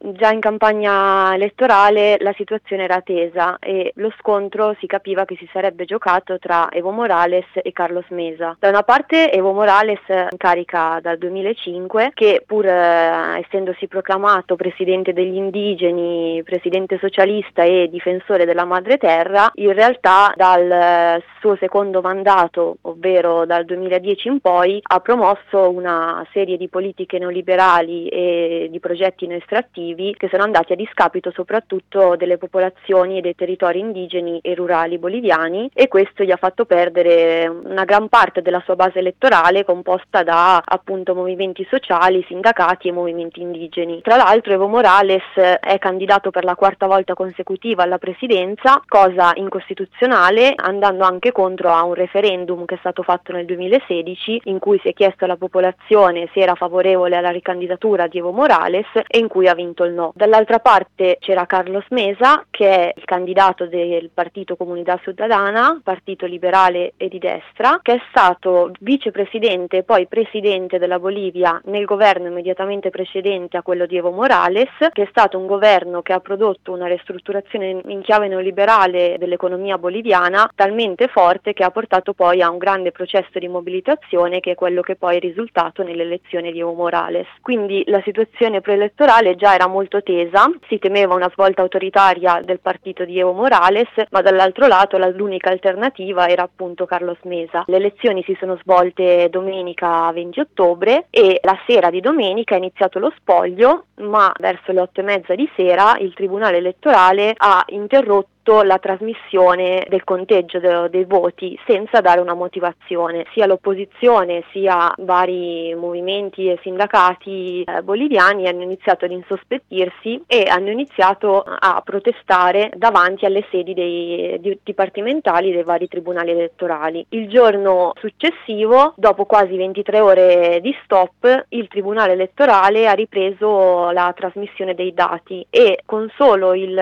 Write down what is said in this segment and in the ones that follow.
Già in campagna elettorale la situazione era tesa e lo scontro si capiva che si sarebbe giocato tra Evo Morales e Carlos Mesa. Da una parte Evo Morales in carica dal 2005, che pur essendosi proclamato presidente degli indigeni, presidente socialista e difensore della madre terra, in realtà dal suo secondo mandato, ovvero dal 2010 in poi, ha promosso una serie di politiche neoliberali e di progetti estrattivi che sono andati a discapito soprattutto delle popolazioni e dei territori indigeni e rurali boliviani, e questo gli ha fatto perdere una gran parte della sua base elettorale, composta da appunto movimenti sociali, sindacati e movimenti indigeni. Tra l'altro Evo Morales è candidato per la quarta volta consecutiva alla presidenza, cosa incostituzionale, andando anche contro a un referendum che è stato fatto nel 2016 in cui si è chiesto alla popolazione se era favorevole alla ricandidatura di Evo Morales e in cui ha vinto il no. Dall'altra parte c'era Carlos Mesa, che è il candidato del Partito Comunità Ciudadana, partito liberale e di destra, che è stato vicepresidente e poi presidente della Bolivia nel governo immediatamente precedente a quello di Evo Morales, che è stato un governo che ha prodotto una ristrutturazione in chiave neoliberale dell'economia boliviana talmente forte che ha portato poi a un grande processo di mobilitazione, che è quello che poi è risultato nell'elezione di Evo Morales. Quindi la situazione preelettorale già era molto tesa, si temeva una svolta autoritaria del partito di Evo Morales, ma dall'altro lato l'unica alternativa era appunto Carlos Mesa. Le elezioni si sono svolte domenica 20 ottobre e la sera di domenica è iniziato lo spoglio, ma verso le 8:30 di sera il Tribunale elettorale ha interrotto la trasmissione del conteggio dei voti senza dare una motivazione. Sia l'opposizione sia vari movimenti e sindacati boliviani hanno iniziato ad insospettirsi e hanno iniziato a protestare davanti alle sedi dei dipartimentali dei vari tribunali elettorali. Il giorno successivo, dopo quasi 23 ore di stop, il Tribunale elettorale ha ripreso la trasmissione dei dati e con solo il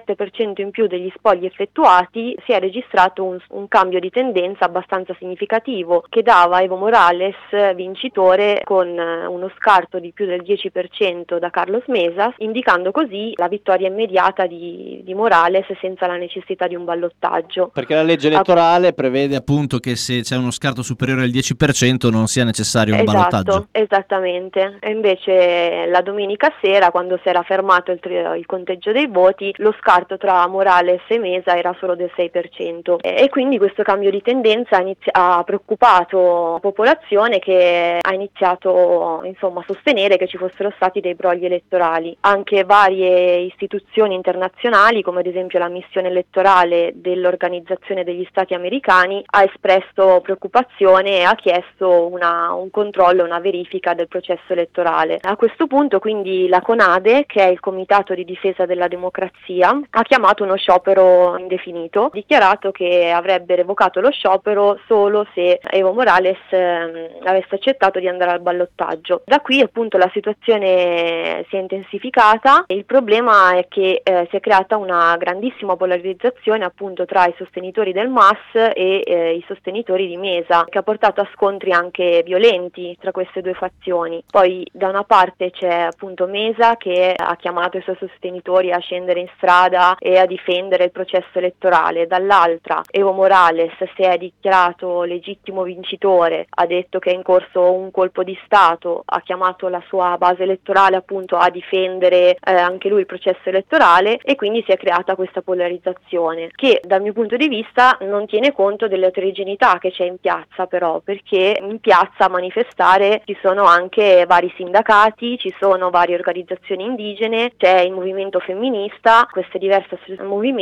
7% in più degli spogli effettuati si è registrato un cambio di tendenza abbastanza significativo che dava Evo Morales vincitore con uno scarto di più del 10% da Carlos Mesa, indicando così la vittoria immediata di Morales senza la necessità di un ballottaggio. Perché la legge elettorale prevede appunto che se c'è uno scarto superiore al 10% non sia necessario un ballottaggio. Esattamente. E invece la domenica sera, quando si era fermato il conteggio dei voti, lo scarto tra Morales e Mesa era solo del 6%, e quindi questo cambio di tendenza ha preoccupato la popolazione, che ha iniziato a sostenere che ci fossero stati dei brogli elettorali. Anche varie istituzioni internazionali, come ad esempio la missione elettorale dell'Organizzazione degli Stati Americani, ha espresso preoccupazione e ha chiesto un controllo, una verifica del processo elettorale. A questo punto quindi la CONADE, che è il Comitato di Difesa della Democrazia, ha chiamato uno sciopero indefinito, dichiarato che avrebbe revocato lo sciopero solo se Evo Morales avesse accettato di andare al ballottaggio. Da qui appunto la situazione si è intensificata e il problema è che si è creata una grandissima polarizzazione appunto tra i sostenitori del MAS e i sostenitori di Mesa, che ha portato a scontri anche violenti tra queste due fazioni. Poi da una parte c'è appunto Mesa, che ha chiamato i suoi sostenitori a scendere in strada e a difendere il processo elettorale, dall'altra Evo Morales si è dichiarato legittimo vincitore, ha detto che è in corso un colpo di Stato, ha chiamato la sua base elettorale appunto a difendere anche lui il processo elettorale, e quindi si è creata questa polarizzazione che dal mio punto di vista non tiene conto delle eterogeneità che c'è in piazza, però, perché in piazza a manifestare ci sono anche vari sindacati, ci sono varie organizzazioni indigene, c'è il movimento femminista. Questi diversi movimenti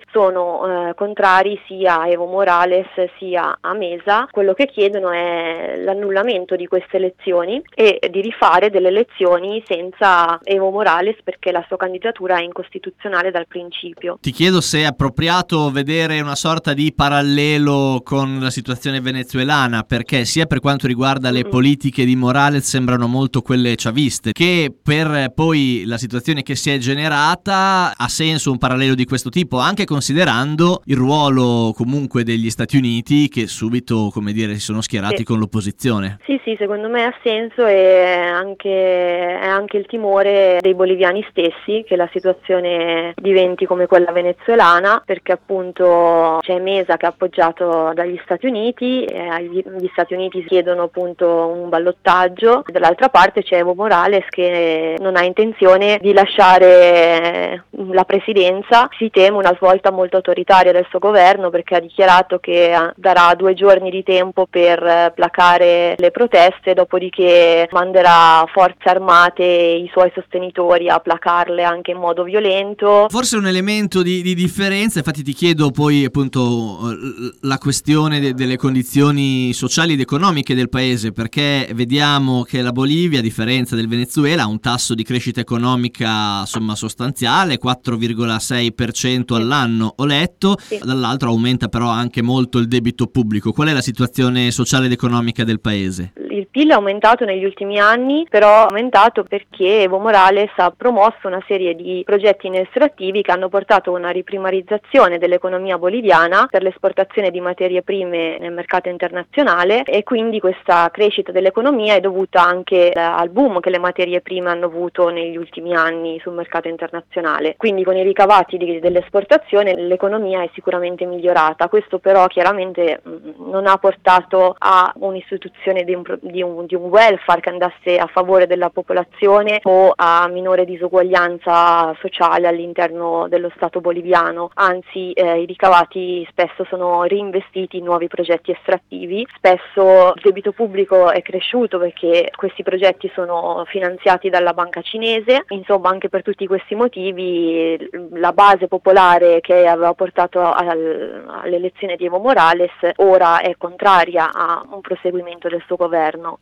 sono contrari sia a Evo Morales sia a Mesa. Quello che chiedono è l'annullamento di queste elezioni e di rifare delle elezioni senza Evo Morales, perché la sua candidatura è incostituzionale dal principio. Ti chiedo se è appropriato vedere una sorta di parallelo con la situazione venezuelana, perché sia per quanto riguarda le politiche di Morales sembrano molto quelle chaviste, che per poi la situazione che si è generata ha senso un parallelo di questo tipo, anticipo, anche considerando il ruolo comunque degli Stati Uniti che subito, come dire, si sono schierati con l'opposizione. Sì, secondo me ha senso, e è anche il timore dei boliviani stessi che la situazione diventi come quella venezuelana, perché appunto c'è Mesa che è appoggiato dagli Stati Uniti, e gli Stati Uniti chiedono appunto un ballottaggio, dall'altra parte c'è Evo Morales che non ha intenzione di lasciare la presidenza. Si teme una svolta molto autoritaria del suo governo, perché ha dichiarato che darà 2 giorni di tempo per placare le proteste, dopodiché manderà forze armate e i suoi sostenitori a placarle anche in modo violento. Forse un elemento di differenza, infatti ti chiedo poi appunto la questione delle condizioni sociali ed economiche del paese, perché vediamo che la Bolivia, a differenza del Venezuela, ha un tasso di crescita economica insomma sostanziale, 4,6% all'anno ho letto, dall'altro aumenta però anche molto il debito pubblico. Qual è la situazione sociale ed economica del paese? Il PIL è aumentato negli ultimi anni, però è aumentato perché Evo Morales ha promosso una serie di progetti estrattivi che hanno portato a una riprimarizzazione dell'economia boliviana per l'esportazione di materie prime nel mercato internazionale, e quindi questa crescita dell'economia è dovuta anche al boom che le materie prime hanno avuto negli ultimi anni sul mercato internazionale. Quindi con i ricavati dell'esportazione l'economia è sicuramente migliorata. Questo però chiaramente non ha portato a un'istituzione di un welfare che andasse a favore della popolazione o a minore disuguaglianza sociale all'interno dello Stato boliviano, anzi i ricavati spesso sono reinvestiti in nuovi progetti estrattivi. Spesso il debito pubblico è cresciuto perché questi progetti sono finanziati dalla banca cinese. Insomma, anche per tutti questi motivi la base popolare che aveva portato all'elezione di Evo Morales ora è contraria a un proseguimento del suo governo.